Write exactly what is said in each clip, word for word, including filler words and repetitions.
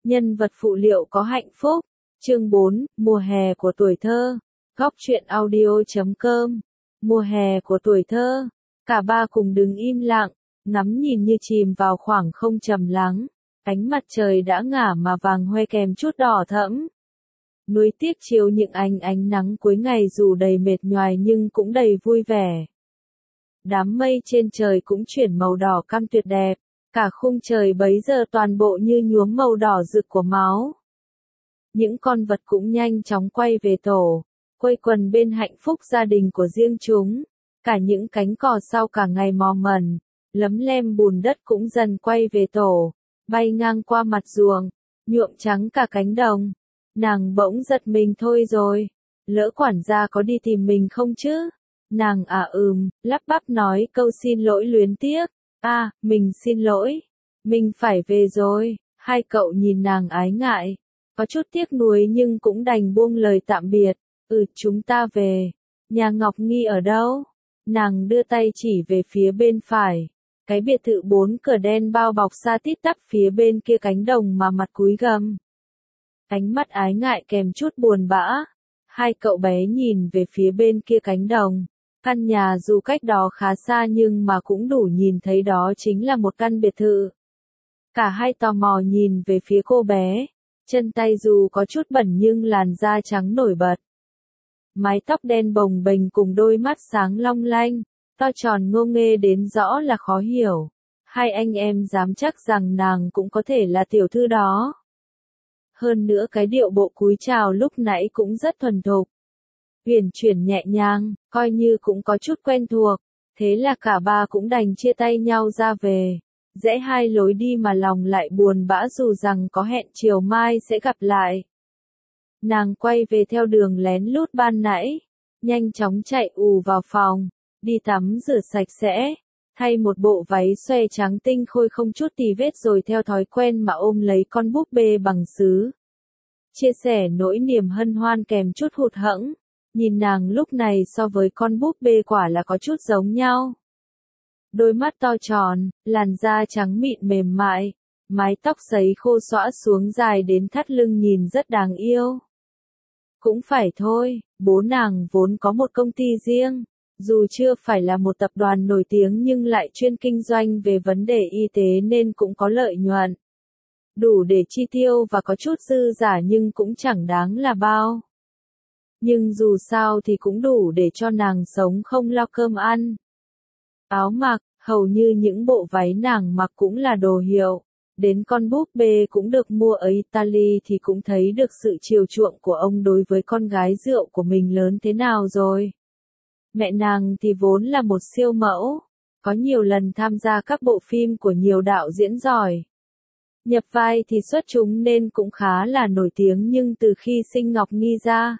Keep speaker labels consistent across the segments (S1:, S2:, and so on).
S1: Nhân vật phụ liệu có hạnh phúc. Chương bốn, mùa hè của tuổi thơ. Góc truyện audio chấm com. Mùa hè của tuổi thơ. Cả ba cùng đứng im lặng, ngắm nhìn như chìm vào khoảng không trầm lắng. Ánh mặt trời đã ngả mà vàng hoe kèm chút đỏ thẫm. Núi tiếc chiếu những ánh ánh nắng cuối ngày dù đầy mệt nhoài nhưng cũng đầy vui vẻ. Đám mây trên trời cũng chuyển màu đỏ cam tuyệt đẹp. Cả khung trời bấy giờ toàn bộ như nhuốm màu đỏ rực của máu. Những con vật cũng nhanh chóng quay về tổ, quây quần bên hạnh phúc gia đình của riêng chúng. Cả những cánh cò sau cả ngày mò mần, lấm lem bùn đất cũng dần quay về tổ, bay ngang qua mặt ruộng, nhuộm trắng cả cánh đồng. Nàng bỗng giật mình thôi rồi, lỡ quản gia có đi tìm mình không chứ? Nàng à ừm, lắp bắp nói câu xin lỗi luyến tiếc. À, mình xin lỗi. Mình phải về rồi. Hai cậu nhìn nàng ái ngại. Có chút tiếc nuối nhưng cũng đành buông lời tạm biệt. Ừ, chúng ta về. Nhà Ngọc Nghi ở đâu? Nàng đưa tay chỉ về phía bên phải. Cái biệt thự bốn cửa đen bao bọc xa tít tắp phía bên kia cánh đồng mà mặt cúi gằm. Ánh mắt ái ngại kèm chút buồn bã. Hai cậu bé nhìn về phía bên kia cánh đồng. Căn nhà dù cách đó khá xa nhưng mà cũng đủ nhìn thấy đó chính là một căn biệt thự. Cả hai tò mò nhìn về phía cô bé. Chân tay dù có chút bẩn nhưng làn da trắng nổi bật. Mái tóc đen bồng bềnh cùng đôi mắt sáng long lanh, to tròn ngô nghê đến rõ là khó hiểu. Hai anh em dám chắc rằng nàng cũng có thể là tiểu thư đó. Hơn nữa cái điệu bộ cúi chào lúc nãy cũng rất thuần thục. Huyền chuyển nhẹ nhàng, coi như cũng có chút quen thuộc, thế là cả ba cũng đành chia tay nhau ra về. Rẽ hai lối đi mà lòng lại buồn bã dù rằng có hẹn chiều mai sẽ gặp lại. Nàng quay về theo đường lén lút ban nãy, nhanh chóng chạy ù vào phòng, đi tắm rửa sạch sẽ, thay một bộ váy xoe trắng tinh khôi không chút tì vết rồi theo thói quen mà ôm lấy con búp bê bằng sứ. Chia sẻ nỗi niềm hân hoan kèm chút hụt hẫng. Nhìn nàng lúc này so với con búp bê quả là có chút giống nhau. Đôi mắt to tròn, làn da trắng mịn mềm mại, mái tóc sấy khô xõa xuống dài đến thắt lưng nhìn rất đáng yêu. Cũng phải thôi, bố nàng vốn có một công ty riêng, dù chưa phải là một tập đoàn nổi tiếng nhưng lại chuyên kinh doanh về vấn đề y tế nên cũng có lợi nhuận. Đủ để chi tiêu và có chút dư giả nhưng cũng chẳng đáng là bao. Nhưng dù sao thì cũng đủ để cho nàng sống không lo cơm ăn. Áo mặc, hầu như những bộ váy nàng mặc cũng là đồ hiệu. Đến con búp bê cũng được mua ở Italy thì cũng thấy được sự chiều chuộng của ông đối với con gái rượu của mình lớn thế nào rồi. Mẹ nàng thì vốn là một siêu mẫu, có nhiều lần tham gia các bộ phim của nhiều đạo diễn giỏi. Nhập vai thì xuất chúng nên cũng khá là nổi tiếng nhưng từ khi sinh Ngọc Nghi ra,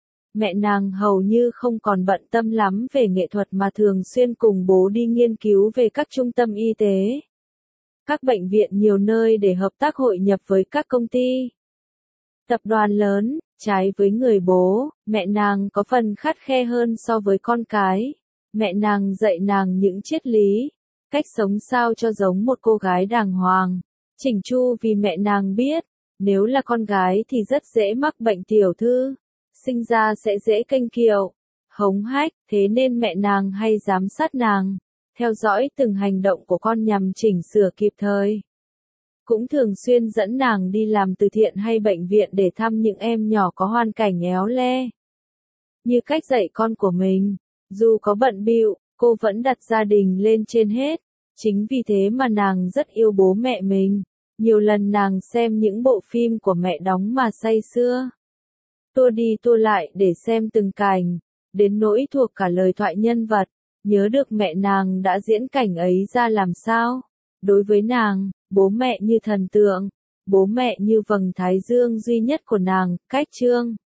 S1: mẹ nàng hầu như không còn bận tâm lắm về nghệ thuật mà thường xuyên cùng bố đi nghiên cứu về các trung tâm y tế, các bệnh viện nhiều nơi để hợp tác hội nhập với các công ty, tập đoàn lớn. Trái với người bố, mẹ nàng có phần khắt khe hơn so với con cái. Mẹ nàng dạy nàng những triết lý, cách sống sao cho giống một cô gái đàng hoàng, chỉnh chu vì mẹ nàng biết, nếu là con gái thì rất dễ mắc bệnh tiểu thư. Sinh ra sẽ dễ kênh kiệu, hống hách, thế nên mẹ nàng hay giám sát nàng, theo dõi từng hành động của con nhằm chỉnh sửa kịp thời. Cũng thường xuyên dẫn nàng đi làm từ thiện hay bệnh viện để thăm những em nhỏ có hoàn cảnh éo le. Như cách dạy con của mình, dù có bận bịu, cô vẫn đặt gia đình lên trên hết. Chính vì thế mà nàng rất yêu bố mẹ mình. Nhiều lần nàng xem những bộ phim của mẹ đóng mà say sưa. Tua đi tua lại để xem từng cảnh, đến nỗi thuộc cả lời thoại nhân vật, nhớ được mẹ nàng đã diễn cảnh ấy ra làm sao. Đối với nàng, bố mẹ như thần tượng, bố mẹ như vầng thái dương duy nhất của nàng. Cách chương